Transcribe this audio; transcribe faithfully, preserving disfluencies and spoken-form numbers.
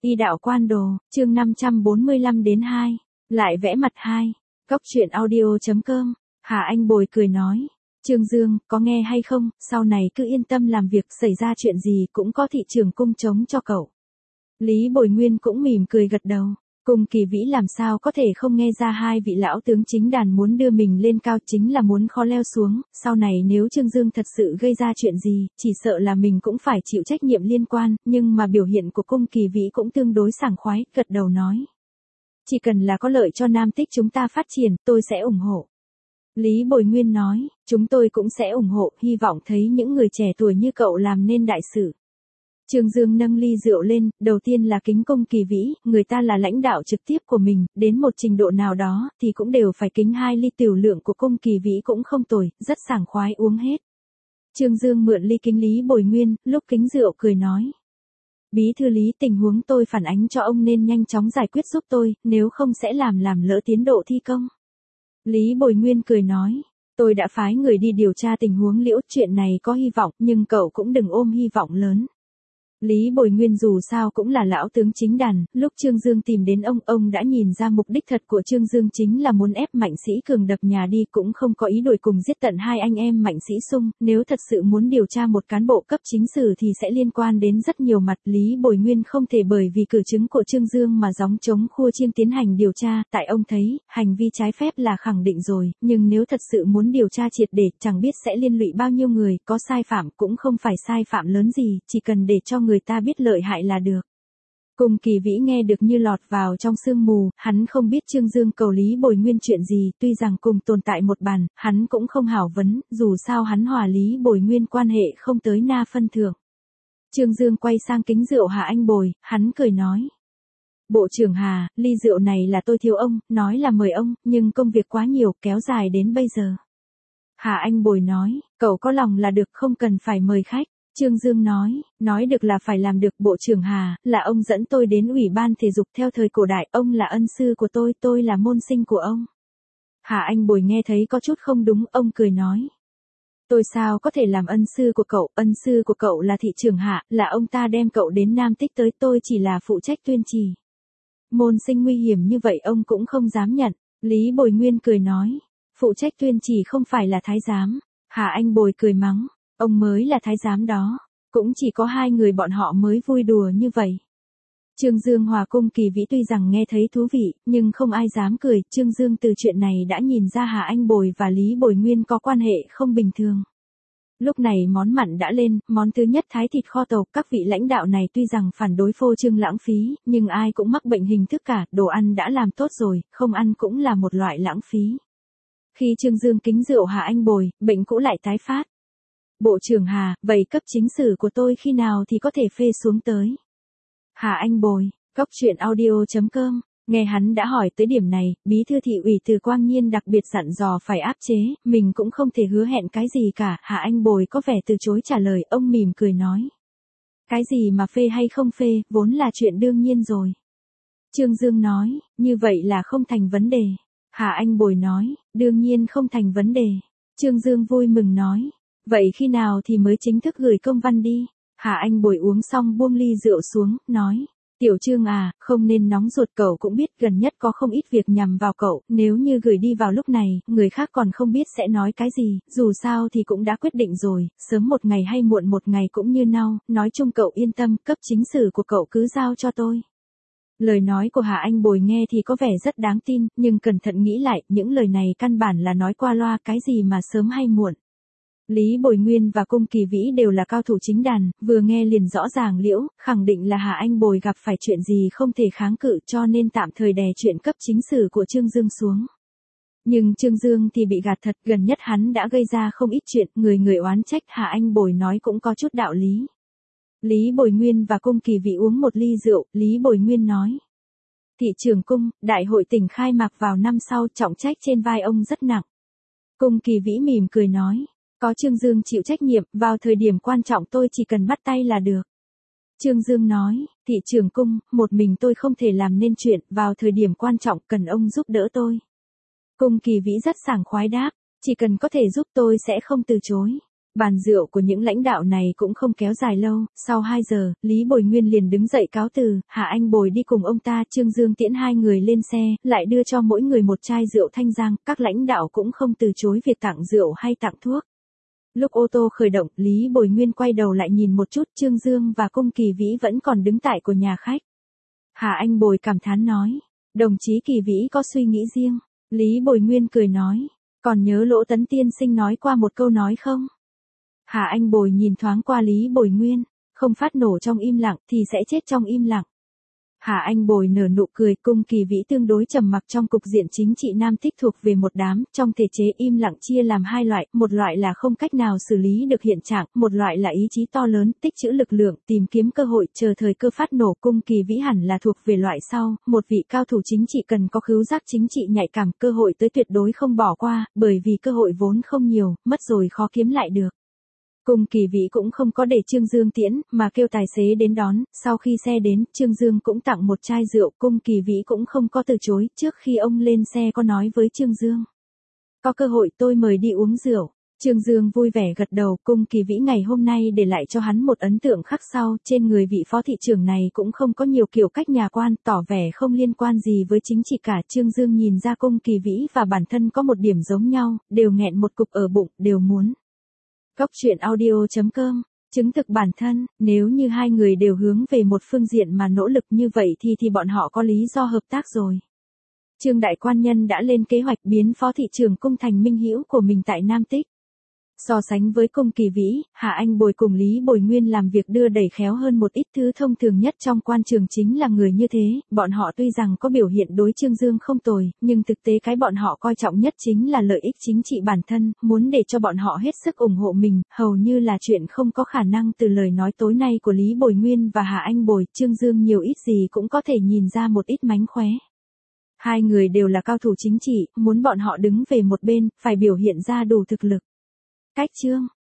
Y đạo quan đồ, chương năm trăm bốn mươi lăm đến hai. Lại vẽ mặt hai. Cốc truyện audio.com. Hà Anh Bồi cười nói. Trương Dương, có nghe hay không, sau này cứ yên tâm làm việc, xảy ra chuyện gì cũng có thị trường cung chống cho cậu. Lý Bồi Nguyên cũng mỉm cười gật đầu. Cung Kỳ Vĩ làm sao có thể không nghe ra hai vị lão tướng chính đàn muốn đưa mình lên cao, chính là muốn khó leo xuống, sau này nếu Trương Dương thật sự gây ra chuyện gì, chỉ sợ là mình cũng phải chịu trách nhiệm liên quan, nhưng mà biểu hiện của Cung Kỳ Vĩ cũng tương đối sảng khoái, gật đầu nói. Chỉ cần là có lợi cho Nam Tích chúng ta phát triển, tôi sẽ ủng hộ. Lý Bồi Nguyên nói, chúng tôi cũng sẽ ủng hộ, hy vọng thấy những người trẻ tuổi như cậu làm nên đại sự. Trương Dương nâng ly rượu lên, đầu tiên là kính Cung Kỳ Vĩ, người ta là lãnh đạo trực tiếp của mình, đến một trình độ nào đó, thì cũng đều phải kính hai ly tiểu lượng của Cung Kỳ Vĩ cũng không tồi, rất sảng khoái uống hết. Trương Dương mượn ly kính Lý Bồi Nguyên, lúc kính rượu cười nói. Bí thư Lý, tình huống tôi phản ánh cho ông nên nhanh chóng giải quyết giúp tôi, nếu không sẽ làm làm lỡ tiến độ thi công. Lý Bồi Nguyên cười nói. Tôi đã phái người đi điều tra tình huống Liễu, chuyện này có hy vọng, nhưng cậu cũng đừng ôm hy vọng lớn. Lý Bồi Nguyên dù sao cũng là lão tướng chính đàn, lúc Trương Dương tìm đến ông, ông đã nhìn ra mục đích thật của Trương Dương chính là muốn ép Mạnh Sĩ Cường đập nhà đi, cũng không có ý đuổi cùng giết tận hai anh em Mạnh Sĩ Sung, nếu thật sự muốn điều tra một cán bộ cấp chính sử thì sẽ liên quan đến rất nhiều mặt. Lý Bồi Nguyên không thể bởi vì cử chứng của Trương Dương mà gióng chống khua chiêng tiến hành điều tra, tại ông thấy, hành vi trái phép là khẳng định rồi, nhưng nếu thật sự muốn điều tra triệt để, chẳng biết sẽ liên lụy bao nhiêu người, có sai phạm cũng không phải sai phạm lớn gì, chỉ cần để cho người ta biết lợi hại là được. Cung Kỳ Vĩ nghe được như lọt vào trong sương mù, hắn không biết Trương Dương cầu Lý Bồi Nguyên chuyện gì, tuy rằng cùng tồn tại một bàn, hắn cũng không hảo vấn, dù sao hắn hòa Lý Bồi Nguyên quan hệ không tới na phân thượng. Trương Dương quay sang kính rượu Hà Anh Bồi, hắn cười nói. Bộ trưởng Hà, ly rượu này là tôi thiếu ông, nói là mời ông, nhưng công việc quá nhiều, kéo dài đến bây giờ. Hà Anh Bồi nói, cậu có lòng là được, không cần phải mời khách. Trương Dương nói, nói được là phải làm được. Bộ trưởng Hà, là ông dẫn tôi đến ủy ban thể dục theo thời cổ đại, ông là ân sư của tôi, tôi là môn sinh của ông. Hà Anh Bồi nghe thấy có chút không đúng, ông cười nói. Tôi sao có thể làm ân sư của cậu, ân sư của cậu là thị trưởng Hạ, là ông ta đem cậu đến Nam Tích tới, tôi chỉ là phụ trách tuyên trì. Môn sinh nguy hiểm như vậy ông cũng không dám nhận. Lý Bồi Nguyên cười nói, phụ trách tuyên trì không phải là thái giám. Hà Anh Bồi cười mắng. Ông mới là thái giám đó, cũng chỉ có hai người bọn họ mới vui đùa như vậy. Trương Dương hòa Cung Kỳ Vĩ tuy rằng nghe thấy thú vị, nhưng không ai dám cười, Trương Dương từ chuyện này đã nhìn ra Hà Anh Bồi và Lý Bồi Nguyên có quan hệ không bình thường. Lúc này món mặn đã lên, món thứ nhất thái thịt kho tàu, các vị lãnh đạo này tuy rằng phản đối phô trương lãng phí, nhưng ai cũng mắc bệnh hình thức cả, đồ ăn đã làm tốt rồi, không ăn cũng là một loại lãng phí. Khi Trương Dương kính rượu Hà Anh Bồi, bệnh cũ lại tái phát. Bộ trưởng Hà, vậy cấp chính sử của tôi khi nào thì có thể phê xuống tới? Hà Anh Bồi, cốc truyện audio.com, nghe hắn đã hỏi tới điểm này, bí thư thị ủy Từ Quang Nhiên đặc biệt dặn dò phải áp chế, mình cũng không thể hứa hẹn cái gì cả. Hà Anh Bồi có vẻ từ chối trả lời, ông mỉm cười nói. Cái gì mà phê hay không phê, vốn là chuyện đương nhiên rồi. Trương Dương nói, như vậy là không thành vấn đề. Hà Anh Bồi nói, đương nhiên không thành vấn đề. Trương Dương vui mừng nói. Vậy khi nào thì mới chính thức gửi công văn đi? Hà Anh Bồi uống xong buông ly rượu xuống, nói. Tiểu Trương à, không nên nóng ruột, cậu cũng biết gần nhất có không ít việc nhằm vào cậu, nếu như gửi đi vào lúc này, người khác còn không biết sẽ nói cái gì, dù sao thì cũng đã quyết định rồi, sớm một ngày hay muộn một ngày cũng như nhau, nói chung cậu yên tâm, cấp chính sử của cậu cứ giao cho tôi. Lời nói của Hà Anh Bồi nghe thì có vẻ rất đáng tin, nhưng cẩn thận nghĩ lại, những lời này căn bản là nói qua loa, cái gì mà sớm hay muộn. Lý Bồi Nguyên và Cung Kỳ Vĩ đều là cao thủ chính đàn, vừa nghe liền rõ ràng Liễu, khẳng định là Hà Anh Bồi gặp phải chuyện gì không thể kháng cự, cho nên tạm thời đè chuyện cấp chính sử của Trương Dương xuống. Nhưng Trương Dương thì bị gạt thật, gần nhất hắn đã gây ra không ít chuyện, người người oán trách. Hà Anh Bồi nói cũng có chút đạo lý. Lý Bồi Nguyên và Cung Kỳ Vĩ uống một ly rượu, Lý Bồi Nguyên nói. Thị trưởng Cung, đại hội tỉnh khai mạc vào năm sau, trọng trách trên vai ông rất nặng. Cung Kỳ Vĩ mỉm cười nói. Có Trương Dương chịu trách nhiệm, vào thời điểm quan trọng tôi chỉ cần bắt tay là được. Trương Dương nói, thị trưởng Cung, một mình tôi không thể làm nên chuyện, vào thời điểm quan trọng cần ông giúp đỡ tôi. Cung Kỳ Vĩ rất sảng khoái đáp, chỉ cần có thể giúp tôi sẽ không từ chối. Bàn rượu của những lãnh đạo này cũng không kéo dài lâu, sau hai giờ, Lý Bồi Nguyên liền đứng dậy cáo từ, Hạ Anh Bồi đi cùng ông ta, Trương Dương tiễn hai người lên xe, lại đưa cho mỗi người một chai rượu Thanh Giang, các lãnh đạo cũng không từ chối việc tặng rượu hay tặng thuốc. Lúc ô tô khởi động, Lý Bồi Nguyên quay đầu lại nhìn một chút, Trương Dương và Cung Kỳ Vĩ vẫn còn đứng tại của nhà khách. Hạ Anh Bồi cảm thán nói, đồng chí Kỳ Vĩ có suy nghĩ riêng. Lý Bồi Nguyên cười nói, còn nhớ Lỗ Tấn tiên sinh nói qua một câu nói không? Hạ Anh Bồi nhìn thoáng qua Lý Bồi Nguyên, không phát nổ trong im lặng thì sẽ chết trong im lặng. Hạ Anh Bồi nở nụ cười, Cung Kỳ Vĩ tương đối trầm mặc trong cục diện chính trị Nam Tích thuộc về một đám, trong thể chế im lặng chia làm hai loại, một loại là không cách nào xử lý được hiện trạng, một loại là ý chí to lớn, tích trữ lực lượng, tìm kiếm cơ hội, chờ thời cơ phát nổ. Cung Kỳ Vĩ hẳn là thuộc về loại sau, một vị cao thủ chính trị cần có khứu giác chính trị nhạy cảm, cơ hội tới tuyệt đối không bỏ qua, bởi vì cơ hội vốn không nhiều, mất rồi khó kiếm lại được. Cung Kỳ Vĩ cũng không có để Trương Dương tiễn, mà kêu tài xế đến đón, sau khi xe đến, Trương Dương cũng tặng một chai rượu, Cung Kỳ Vĩ cũng không có từ chối, trước khi ông lên xe có nói với Trương Dương. Có cơ hội tôi mời đi uống rượu. Trương Dương vui vẻ gật đầu, Cung Kỳ Vĩ ngày hôm nay để lại cho hắn một ấn tượng khắc sâu, trên người vị phó thị trưởng này cũng không có nhiều kiểu cách nhà quan, tỏ vẻ không liên quan gì với chính trị cả. Trương Dương nhìn ra Cung Kỳ Vĩ và bản thân có một điểm giống nhau, đều nghẹn một cục ở bụng, đều muốn. Cốc truyện audio chấm com, chứng thực bản thân, nếu như hai người đều hướng về một phương diện mà nỗ lực như vậy thì thì bọn họ có lý do hợp tác rồi. Trương Đại Quan Nhân đã lên kế hoạch biến phó thị trưởng Cung thành minh hữu của mình tại Nam Tích. So sánh với Cung Kỳ Vĩ, Hạ Anh Bồi cùng Lý Bồi Nguyên làm việc đưa đẩy khéo hơn một ít. Thứ thông thường nhất trong quan trường chính là người như thế, bọn họ tuy rằng có biểu hiện đối Trương Dương không tồi, nhưng thực tế cái bọn họ coi trọng nhất chính là lợi ích chính trị bản thân, muốn để cho bọn họ hết sức ủng hộ mình, hầu như là chuyện không có khả năng. Từ lời nói tối nay của Lý Bồi Nguyên và Hạ Anh Bồi, Trương Dương nhiều ít gì cũng có thể nhìn ra một ít mánh khóe. Hai người đều là cao thủ chính trị, muốn bọn họ đứng về một bên, phải biểu hiện ra đủ thực lực. Cách chương